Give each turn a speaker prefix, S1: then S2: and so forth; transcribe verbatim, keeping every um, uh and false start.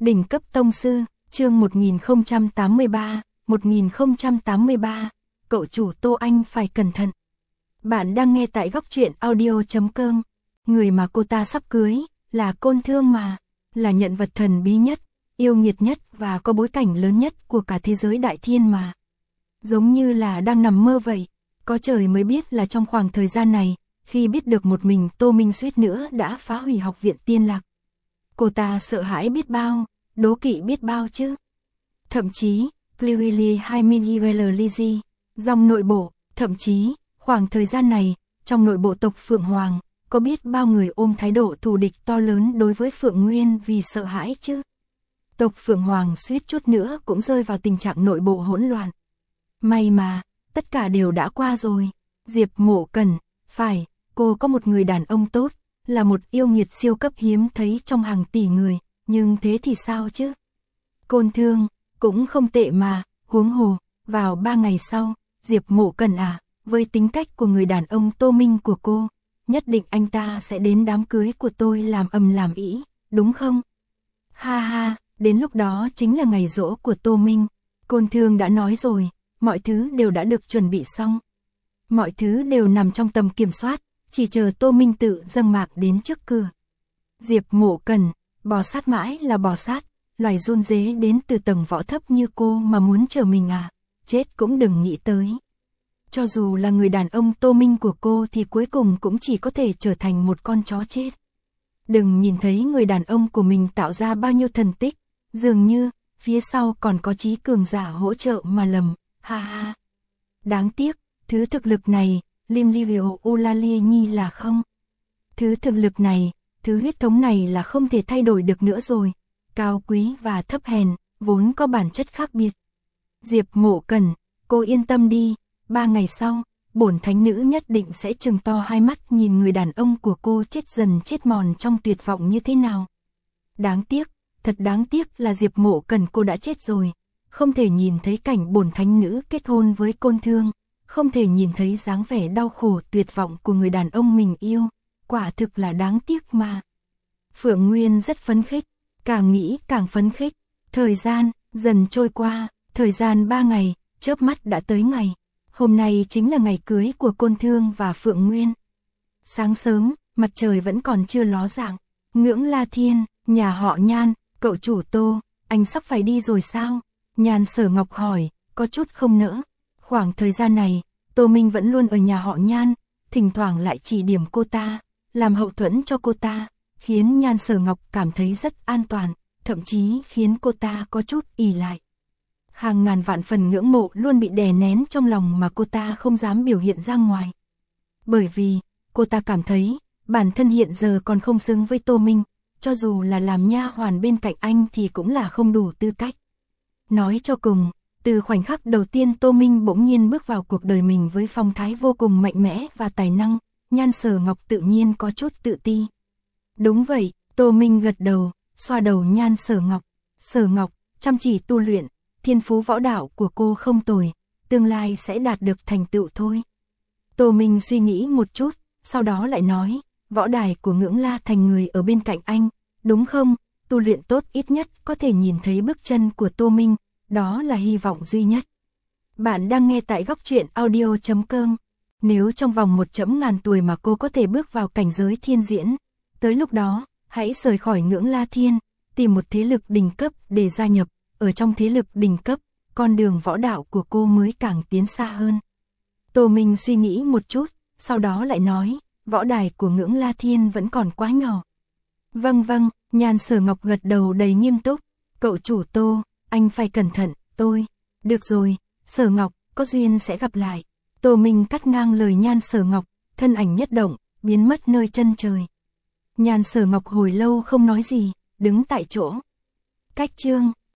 S1: Đỉnh cấp tông sư, chương một nghìn không trăm tám mươi ba, một nghìn không trăm tám mươi ba, cậu chủ Tô Anh phải cẩn thận. Bạn đang nghe tại góc truyện audio chấm com. Người mà cô ta sắp cưới, là Côn Thương mà, là nhận vật thần bí nhất, yêu nghiệt nhất và có bối cảnh lớn nhất của cả thế giới đại thiên mà. Giống như là đang nằm mơ vậy, có trời mới biết là trong khoảng thời gian này, khi biết được một mình Tô Minh suýt nữa đã phá hủy học viện Tiên Lạc. Cô ta sợ hãi biết bao, đố kỵ biết bao chứ. Thậm chí, Clearly hai Minivellisi, dòng nội bộ, thậm chí, khoảng thời gian này, trong nội bộ tộc Phượng Hoàng, có biết bao người ôm thái độ thù địch to lớn đối với Phượng Nguyên vì sợ hãi chứ. Tộc Phượng Hoàng suýt chút nữa cũng rơi vào tình trạng nội bộ hỗn loạn. May mà, tất cả đều đã qua rồi. Diệp Mộ Cần, phải, cô có một người đàn ông tốt, là một yêu nghiệt siêu cấp hiếm thấy trong hàng tỷ người, nhưng thế thì sao chứ? Côn Thương, cũng không tệ mà, huống hồ, vào ba ngày sau, Diệp Mộ Cần à, với tính cách của người đàn ông Tô Minh của cô, nhất định anh ta sẽ đến đám cưới của tôi làm ầm làm ĩ, đúng không? Ha ha, đến lúc đó chính là ngày giỗ của Tô Minh. Côn Thương đã nói rồi, mọi thứ đều đã được chuẩn bị xong. Mọi thứ đều nằm trong tầm kiểm soát, chỉ chờ Tô Minh tự dâng mạc đến trước cửa. Diệp Mộ Cần, bò sát mãi là bò sát, loài run rế đến từ tầng võ thấp như cô mà muốn chờ mình à, chết cũng đừng nghĩ tới. Cho dù là người đàn ông Tô Minh của cô thì cuối cùng cũng chỉ có thể trở thành một con chó chết. Đừng nhìn thấy người đàn ông của mình tạo ra bao nhiêu thần tích, dường như, phía sau còn có trí cường giả hỗ trợ mà lầm, ha ha. Đáng tiếc, thứ thực lực này, Lim Livio Ulali Nhi là không. Thứ thực lực này, thứ huyết thống này là không thể thay đổi được nữa rồi. Cao quý và thấp hèn, vốn có bản chất khác biệt. Diệp Mộ Cần, cô yên tâm đi, ba ngày sau, bổn thánh nữ nhất định sẽ trừng to hai mắt nhìn người đàn ông của cô chết dần chết mòn trong tuyệt vọng như thế nào. Đáng tiếc, thật đáng tiếc là Diệp Mộ Cần cô đã chết rồi, không thể nhìn thấy cảnh bổn thánh nữ kết hôn với Côn Thương, không thể nhìn thấy dáng vẻ đau khổ tuyệt vọng của người đàn ông mình yêu, quả thực là đáng tiếc mà. Phượng Nguyên rất phấn khích, càng nghĩ càng phấn khích, thời gian dần trôi qua, thời gian ba ngày, chớp mắt đã tới ngày. Hôm nay chính là ngày cưới của Côn Thương và Phượng Nguyên. Sáng sớm, mặt trời vẫn còn chưa ló dạng. Ngưỡng La Thiên, nhà họ Nhan, cậu chủ Tô, anh sắp phải đi rồi sao? Nhan Sở Ngọc hỏi, có chút không nỡ. Khoảng thời gian này, Tô Minh vẫn luôn ở nhà họ Nhan, thỉnh thoảng lại chỉ điểm cô ta, làm hậu thuẫn cho cô ta, khiến Nhan Sở Ngọc cảm thấy rất an toàn, thậm chí khiến cô ta có chút ỉ lại. Hàng ngàn vạn phần ngưỡng mộ luôn bị đè nén trong lòng mà cô ta không dám biểu hiện ra ngoài. Bởi vì, cô ta cảm thấy, bản thân hiện giờ còn không xứng với Tô Minh, cho dù là làm nha hoàn bên cạnh anh thì cũng là không đủ tư cách. Nói cho cùng, từ khoảnh khắc đầu tiên Tô Minh bỗng nhiên bước vào cuộc đời mình với phong thái vô cùng mạnh mẽ và tài năng, Nhan Sở Ngọc tự nhiên có chút tự ti. Đúng vậy, Tô Minh gật đầu, xoa đầu Nhan Sở Ngọc. Sở Ngọc, chăm chỉ tu luyện, thiên phú võ đạo của cô không tồi, tương lai sẽ đạt được thành tựu thôi. Tô Minh suy nghĩ một chút, sau đó lại nói, võ đài của Ngưỡng La Thành người ở bên cạnh anh, đúng không? Tu luyện tốt ít nhất có thể nhìn thấy bước chân của Tô Minh, đó là hy vọng duy nhất. Bạn đang nghe tại góc truyện audio chấm com. Nếu trong vòng một chấm ngàn tuổi mà cô có thể bước vào cảnh giới thiên diễn, tới lúc đó, hãy rời khỏi Ngưỡng La Thiên, tìm một thế lực đỉnh cấp để gia nhập. Ở trong thế lực đỉnh cấp, con đường võ đạo của cô mới càng tiến xa hơn. Tô Minh suy nghĩ một chút, sau đó lại nói, võ đài của Ngưỡng La Thiên vẫn còn quá nhỏ. Vâng vâng, Nhan Sở Ngọc gật đầu đầy nghiêm túc, cậu chủ Tô, anh phải cẩn thận, tôi. Được rồi, Sở Ngọc, có duyên sẽ gặp lại. Tô Minh cắt ngang lời Nhan Sở Ngọc, thân ảnh nhất động, biến mất nơi chân trời. Nhan Sở Ngọc hồi lâu không nói gì, đứng tại chỗ. Cách chương